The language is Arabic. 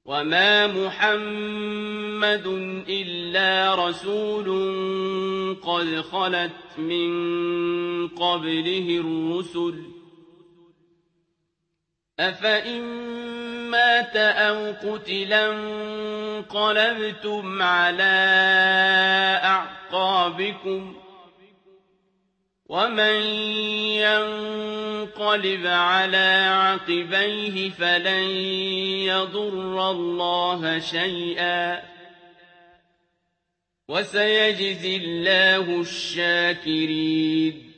وما محمد إلا رسول قد خلت من قبله الرسل أفإن مات أو قتلا انقلبتم على أعقابكم ومن ينقلب على عقبيه فلن يضر الله شيئا وسيجزي الله الشاكرين